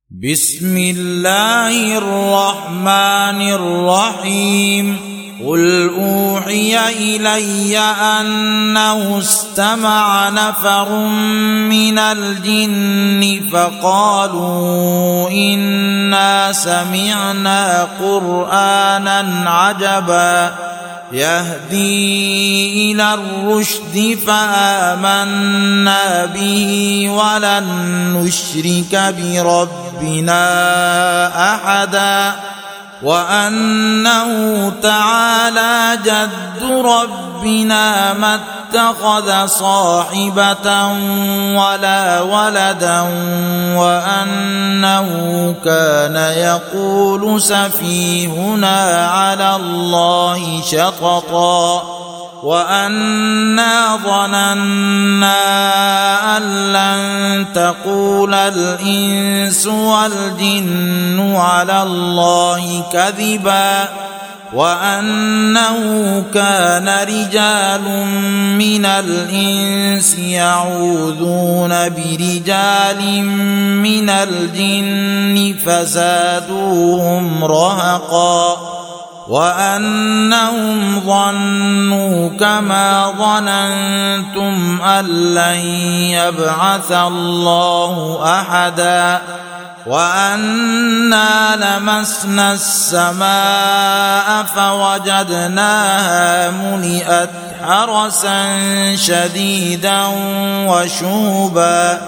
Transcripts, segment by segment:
بسم الله الرحمن الرحيم قل أوحي إلي أنه استمع نفر من الجن فقالوا إنا سمعنا قرآنا عجبا يهدي إلى الرشد فآمنا به ولن نشرك بربنا أحدا وأنه تعالى جد ربنا ما اتخذ صاحبة ولا ولدا وأنه كان يقول سفيهنا على الله شططا وأنا ظننا أن لن تقول الإنس والجن على الله كذبا وأنه كان رجال من الإنس يعوذون برجال من الجن فزادوهم رهقا وأنهم ظنوا كما ظننتم أن لن يبعث الله أحدا وأنا لمسنا السماء فوجدناها ملئت حرسا شديدا وشهبا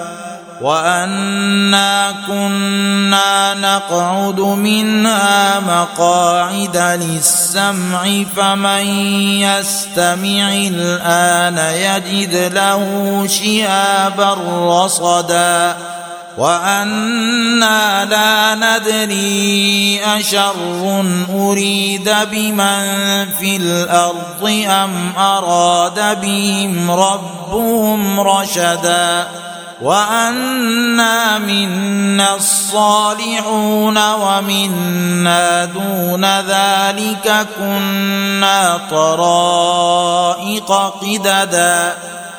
وأنا كنا نقعد منها مقاعد للسمع فمن يستمع الآن يجد له شهابا رصدا وأنا لا ندري أشر أريد بمن في الأرض أم أراد بهم ربهم رشدا وأنا منا الصالحون ومنا دون ذلك كنا طرائق قددا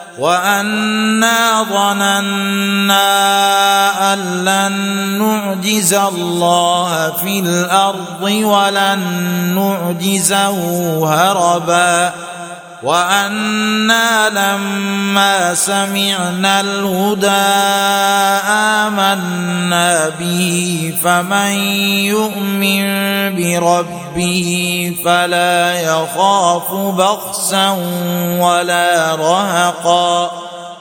وأنا ظننا أن لن نعجز الله في الأرض ولن نعجزه هربا وأنا لما سمعنا الهدى آمنا به فمن يؤمن بربه فلا يخاف بخسا ولا رهقا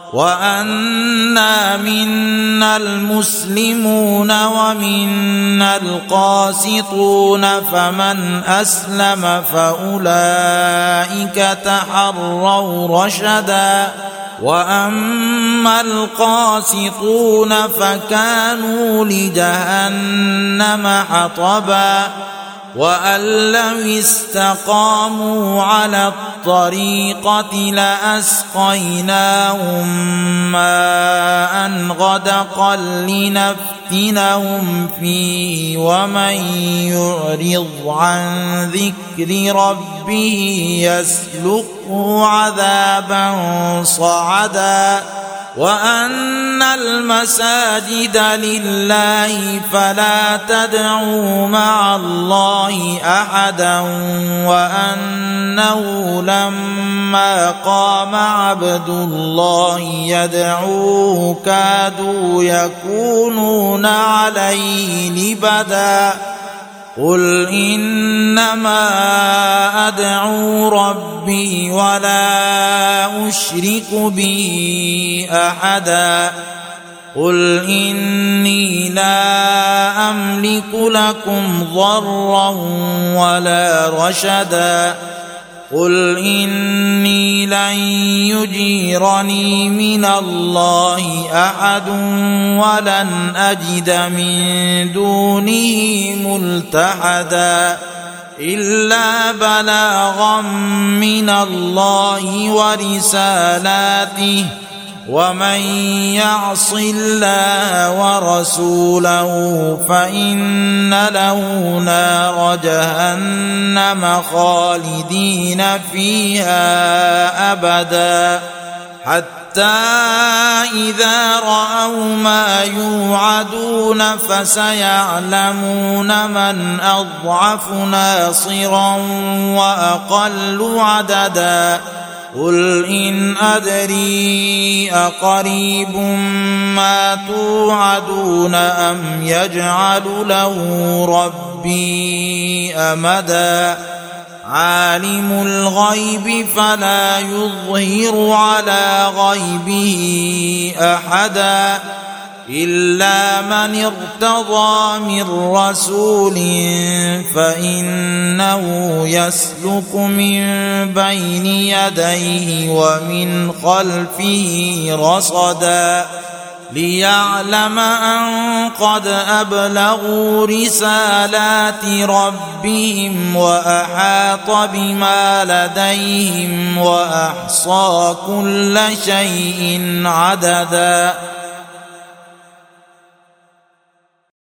وأنا منا المسلمون ومنا القاسطون فمن أسلم فأولئك تحروا رشدا وأما القاسطون فكانوا لجهنم حطبا وأن لو استقاموا على الطريقة لأسقيناهم ماء غدقا لنفتنهم فيه ومن يعرض عن ذكر ربه يسلكه عذابا صعدا وأن المساجد لله فلا تدعوا مع الله أحدا وأنه لما قام عبد الله يدعوه كادوا يكونون عليه لبدا قل إنما أدعو ربي ولا أشرك به أحدا قل إني لا أملك لكم ضرا ولا رشدا قل إني لن يجيرني من الله أحد ولن أجد من دونه ملتحدا إلا بلاغا من الله ورسالاته ومن يعص الله ورسوله فإن له نار جهنم خالدين فيها أبدا حتى إذا رأوا ما يوعدون فسيعلمون من أضعف ناصرا وأقل عددا قل إن أدري أقريب ما توعدون أم يجعل له ربي أمدا عالم الغيب فلا يظهر على غيبه أحدا إلا من ارتضى من رسول فإنه يسلك من بين يديه ومن خلفه رصدا ليعلم أن قد أبلغوا رسالات ربهم وأحاط بما لديهم وأحصى كل شيء عددا